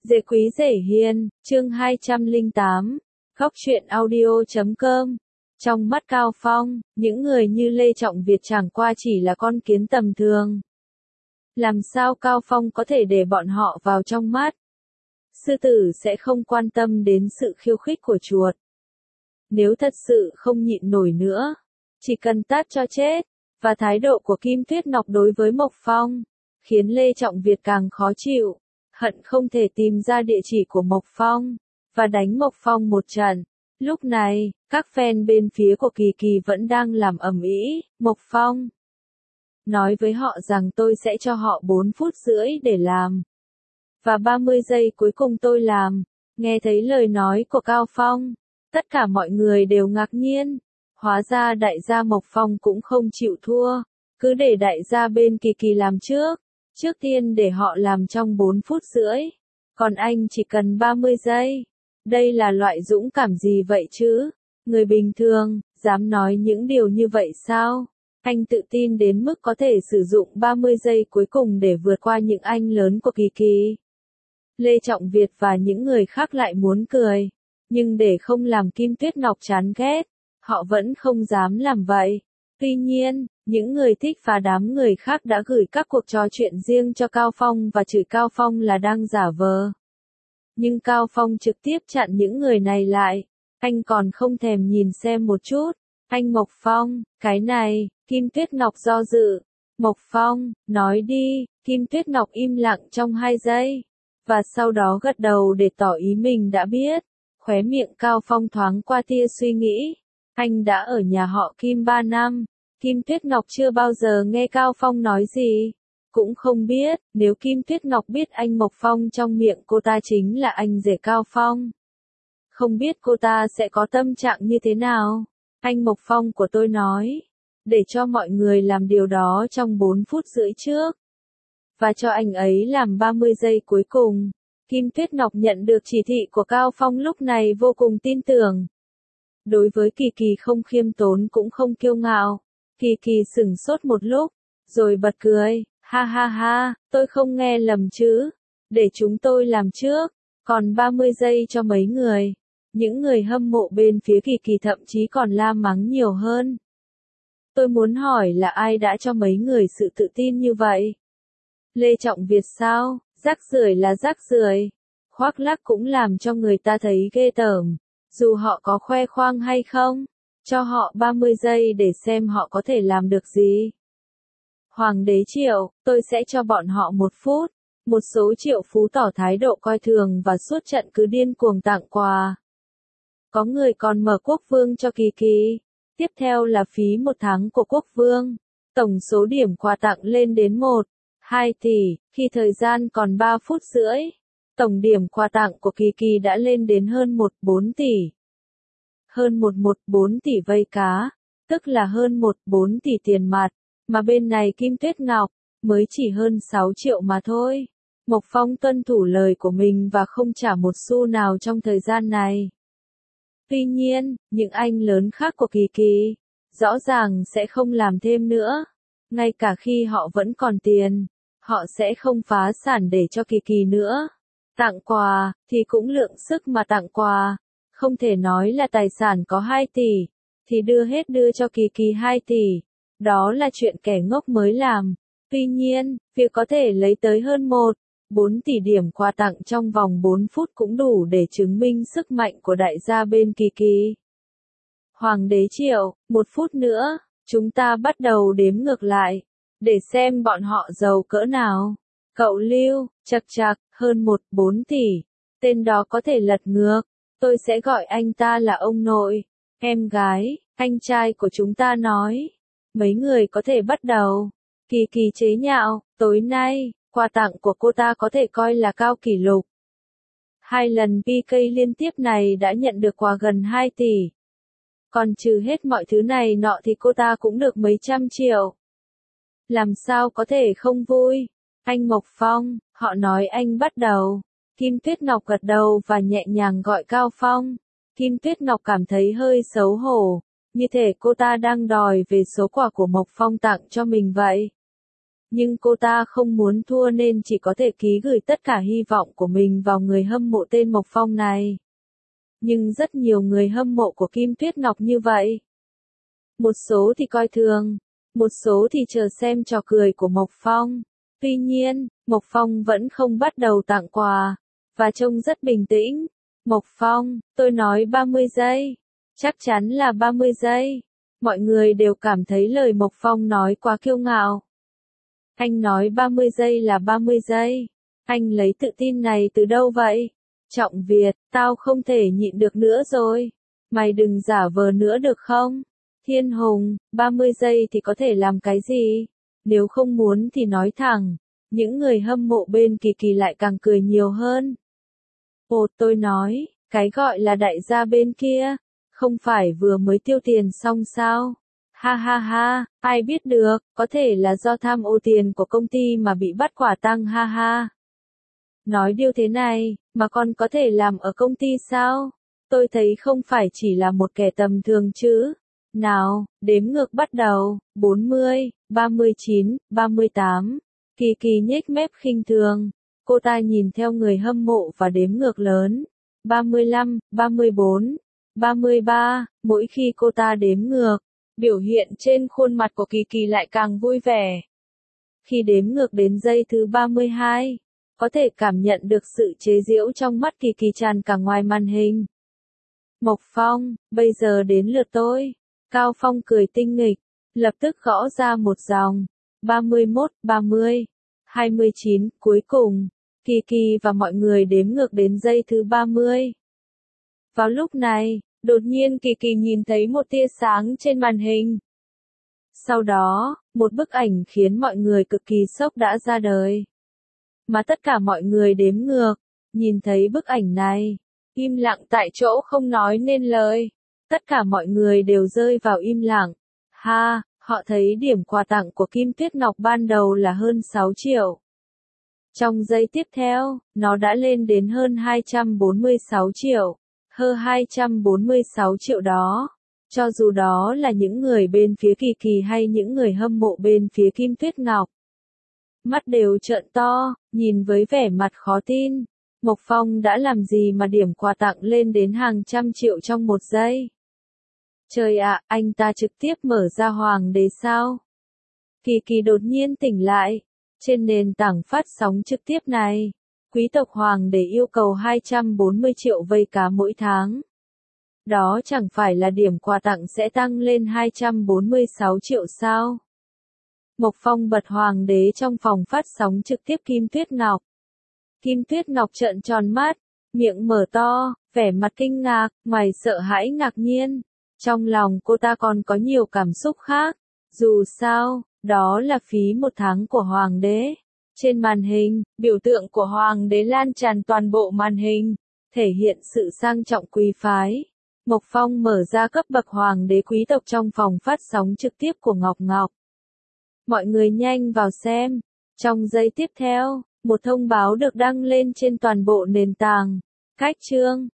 Dễ quý dễ hiền, chương 208, Góc truyện audio.com. Trong mắt Cao Phong, những người như Lê Trọng Việt chẳng qua chỉ là con kiến tầm thường. Làm sao Cao Phong có thể để bọn họ vào trong mắt? Sư tử sẽ không quan tâm đến sự khiêu khích của chuột. Nếu thật sự không nhịn nổi nữa, chỉ cần tát cho chết. Và thái độ của Kim Tuyết Ngọc đối với Mộc Phong, khiến Lê Trọng Việt càng khó chịu, hận không thể tìm ra địa chỉ của Mộc Phong, và đánh Mộc Phong một trận. Lúc này, các fan bên phía của Kỳ Kỳ vẫn đang làm ầm ĩ. Mộc Phong nói với họ rằng tôi sẽ cho họ 4 phút rưỡi để làm. Và 30 giây cuối cùng tôi làm. Nghe thấy lời nói của Cao Phong, tất cả mọi người đều ngạc nhiên. Hóa ra đại gia Mộc Phong cũng không chịu thua. Cứ để đại gia bên Kỳ Kỳ làm trước. Trước tiên để họ làm trong 4 phút rưỡi. Còn anh chỉ cần 30 giây. Đây là loại dũng cảm gì vậy chứ? Người bình thường, dám nói những điều như vậy sao? Anh tự tin đến mức có thể sử dụng 30 giây cuối cùng để vượt qua những anh lớn của Kỳ Kỳ. Lê Trọng Việt và những người khác lại muốn cười. Nhưng để không làm Kim Tuyết Ngọc chán ghét, họ vẫn không dám làm vậy. Tuy nhiên, những người thích và đám người khác đã gửi các cuộc trò chuyện riêng cho Cao Phong và chửi Cao Phong là đang giả vờ. Nhưng Cao Phong trực tiếp chặn những người này lại. Anh còn không thèm nhìn xem một chút. Anh Mộc Phong, cái này, Kim Tuyết Ngọc do dự. Mộc Phong, nói đi. Kim Tuyết Ngọc im lặng trong 2 giây. Và sau đó gật đầu để tỏ ý mình đã biết. Khóe miệng Cao Phong thoáng qua tia suy nghĩ. Anh đã ở nhà họ Kim 3 năm. Kim Tuyết Ngọc chưa bao giờ nghe Cao Phong nói gì. Cũng không biết, nếu Kim Tuyết Ngọc biết anh Mộc Phong trong miệng cô ta chính là anh rể Cao Phong. Không biết cô ta sẽ có tâm trạng như thế nào. Anh Mộc Phong của tôi nói. Để cho mọi người làm điều đó trong 4 phút rưỡi trước. Và cho anh ấy làm 30 giây cuối cùng. Kim Tuyết Ngọc nhận được chỉ thị của Cao Phong lúc này vô cùng tin tưởng. Đối với Kỳ Kỳ không khiêm tốn cũng không kiêu ngạo. Kỳ Kỳ sửng sốt một lúc, rồi bật cười. Ha ha ha, tôi không nghe lầm chứ. Để chúng tôi làm trước. Còn 30 giây cho mấy người. Những người hâm mộ bên phía Kỳ Kỳ thậm chí còn la mắng nhiều hơn. Tôi muốn hỏi là ai đã cho mấy người sự tự tin như vậy? Lê Trọng Việt sao? Rác rưởi là rác rưởi. Khoác lác cũng làm cho người ta thấy ghê tởm. Dù họ có khoe khoang hay không, cho họ 30 giây để xem họ có thể làm được gì. Hoàng đế Triệu, tôi sẽ cho bọn họ 1 phút. Một số triệu phú tỏ thái độ coi thường và suốt trận cứ điên cuồng tặng quà. Có người còn mở quốc vương cho Kỳ Kỳ. Tiếp theo là phí 1 tháng của quốc vương. Tổng số điểm quà tặng lên đến 1,2 tỷ, khi thời gian còn 3 phút rưỡi. Tổng điểm quà tặng của Kỳ Kỳ đã lên đến hơn 1,4 tỷ. Hơn 1,4 tỷ vây cá, tức là hơn 1,4 tỷ tiền mặt, mà bên này Kim Tuyết Ngọc, mới chỉ hơn 6 triệu mà thôi. Mộc Phong tuân thủ lời của mình và không trả một xu nào trong thời gian này. Tuy nhiên, những anh lớn khác của Kỳ Kỳ, rõ ràng sẽ không làm thêm nữa. Ngay cả khi họ vẫn còn tiền, họ sẽ không phá sản để cho Kỳ Kỳ nữa. Tặng quà, thì cũng lượng sức mà tặng quà. Không thể nói là tài sản có 2 tỷ, thì đưa cho Kỳ Kỳ 2 tỷ. Đó là chuyện kẻ ngốc mới làm. Tuy nhiên, việc có thể lấy tới hơn 1,4 tỷ điểm quà tặng trong vòng 4 phút cũng đủ để chứng minh sức mạnh của đại gia bên Kỳ Kỳ. Hoàng đế Triệu, 1 phút nữa, chúng ta bắt đầu đếm ngược lại, để xem bọn họ giàu cỡ nào. Cậu Lưu, chật chạc, hơn 1,4 tỷ. Tên đó có thể lật ngược. Tôi sẽ gọi anh ta là ông nội. Em gái, anh trai của chúng ta nói. Mấy người có thể bắt đầu. Kỳ Kỳ chế nhạo, tối nay, quà tặng của cô ta có thể coi là cao kỷ lục. 2 lần PK liên tiếp này đã nhận được quà gần 2 tỷ. Còn trừ hết mọi thứ này nọ thì cô ta cũng được mấy trăm triệu. Làm sao có thể không vui? Anh Mộc Phong, họ nói anh bắt đầu. Kim Tuyết Ngọc gật đầu và nhẹ nhàng gọi Cao Phong. Kim Tuyết Ngọc cảm thấy hơi xấu hổ, như thể cô ta đang đòi về số quà của Mộc Phong tặng cho mình vậy. Nhưng cô ta không muốn thua nên chỉ có thể ký gửi tất cả hy vọng của mình vào người hâm mộ tên Mộc Phong này. Nhưng rất nhiều người hâm mộ của Kim Tuyết Ngọc như vậy. Một số thì coi thường, một số thì chờ xem trò cười của Mộc Phong. Tuy nhiên, Mộc Phong vẫn không bắt đầu tặng quà, và trông rất bình tĩnh. Mộc Phong, tôi nói 30 giây. Chắc chắn là 30 giây. Mọi người đều cảm thấy lời Mộc Phong nói quá kiêu ngạo. Anh nói 30 giây là 30 giây. Anh lấy tự tin này từ đâu vậy? Trọng Việt, tao không thể nhịn được nữa rồi. Mày đừng giả vờ nữa được không? Thiên Hùng, 30 giây thì có thể làm cái gì? Nếu không muốn thì nói thẳng. Những người hâm mộ bên Kỳ Kỳ lại càng cười nhiều hơn. Ồ, tôi nói, cái gọi là đại gia bên kia, không phải vừa mới tiêu tiền xong sao? Ha ha ha, ai biết được, có thể là do tham ô tiền của công ty mà bị bắt quả tang ha ha. Nói điều thế này, mà còn có thể làm ở công ty sao? Tôi thấy không phải chỉ là một kẻ tầm thường chứ. Nào, đếm ngược bắt đầu, 40, 39, 38. Kỳ Kỳ nhếch mép khinh thường. Cô ta nhìn theo người hâm mộ và đếm ngược lớn. 35, 34, 33, mỗi khi cô ta đếm ngược, biểu hiện trên khuôn mặt của Kỳ Kỳ lại càng vui vẻ. Khi đếm ngược đến giây thứ 32, có thể cảm nhận được sự chế giễu trong mắt Kỳ Kỳ tràn cả ngoài màn hình. Mộc Phong, bây giờ đến lượt tôi. Cao Phong cười tinh nghịch, lập tức gõ ra một dòng. 31, 30, 29, cuối cùng, Kỳ Kỳ và mọi người đếm ngược đến giây thứ 30. Vào lúc này, đột nhiên Kỳ Kỳ nhìn thấy một tia sáng trên màn hình. Sau đó, một bức ảnh khiến mọi người cực kỳ sốc đã ra đời. Mà tất cả mọi người đếm ngược, nhìn thấy bức ảnh này, im lặng tại chỗ không nói nên lời. Tất cả mọi người đều rơi vào im lặng. Ha, họ thấy điểm quà tặng của Kim Tuyết Ngọc ban đầu là hơn 6 triệu. Trong giây tiếp theo, nó đã lên đến hơn 246 triệu. Hơn 246 triệu đó. Cho dù đó là những người bên phía Kỳ Kỳ hay những người hâm mộ bên phía Kim Tuyết Ngọc. Mắt đều trợn to, nhìn với vẻ mặt khó tin. Mộc Phong đã làm gì mà điểm quà tặng lên đến hàng trăm triệu trong một giây? Trời ạ, anh ta trực tiếp mở ra Hoàng đế sao? Kỳ Kỳ đột nhiên tỉnh lại. Trên nền tảng phát sóng trực tiếp này, quý tộc Hoàng đế yêu cầu 240 triệu vây cá mỗi tháng. Đó chẳng phải là điểm quà tặng sẽ tăng lên 246 triệu sao? Mộc Phong bật Hoàng đế trong phòng phát sóng trực tiếp Kim Tuyết Ngọc. Kim Tuyết Ngọc trợn tròn mắt, miệng mở to, vẻ mặt kinh ngạc, ngoài sợ hãi ngạc nhiên. Trong lòng cô ta còn có nhiều cảm xúc khác. Dù sao, đó là phí một tháng của Hoàng đế. Trên màn hình, biểu tượng của Hoàng đế lan tràn toàn bộ màn hình, thể hiện sự sang trọng quý phái. Mộc Phong mở ra cấp bậc Hoàng đế quý tộc trong phòng phát sóng trực tiếp của Ngọc Ngọc. Mọi người nhanh vào xem. Trong giây tiếp theo, một thông báo được đăng lên trên toàn bộ nền tảng. Cách chương